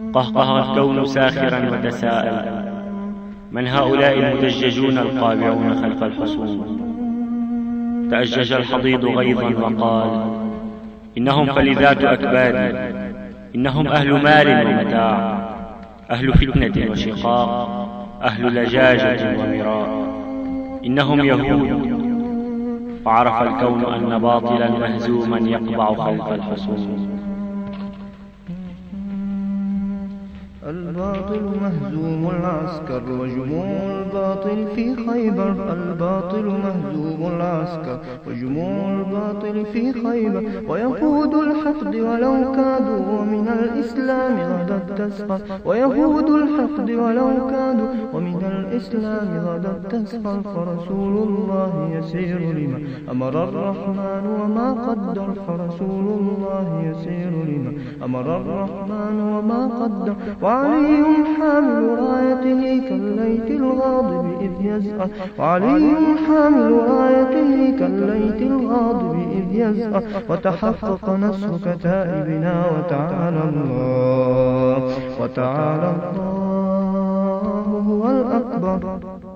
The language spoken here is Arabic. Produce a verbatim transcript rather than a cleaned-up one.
قهقه الكون ساخرا وتساءل: من هؤلاء المدججون القابعون خلف الحصون؟ تأجج الحضيض غيظا وقال: إنهم فلذات أكباد، إنهم أهل مال ومتاع، أهل فتنة وشقاق، أهل لجاجة ومراء، إنهم يهود. وعرف الكون أن باطلا مهزوما يقبع خلف الحصون. الباطل مهزوم العسكر وجموع الباطل في خيبر. الباطل مهزوم العسكر وجموع الباطل في خيبر. ويهود الحقد ولو كادوا ومن الإسلام غدا تسخر. ويهود الحقد ولو كادوا ومن الإسلام غدا تسخر. فرسول الله يسير لما أمر الرحمن وما قدر. فرسول الله يسير لما أمر الرحمن وما قدر. وعلي حامل رايته كالليث الغاضب إذ يزأر. وعلي حامل رايته كالليث الغاضب إذ يزأر. وتحقق نصر كتائبنا وتعالى الله، وتعالى الله هو الأكبر.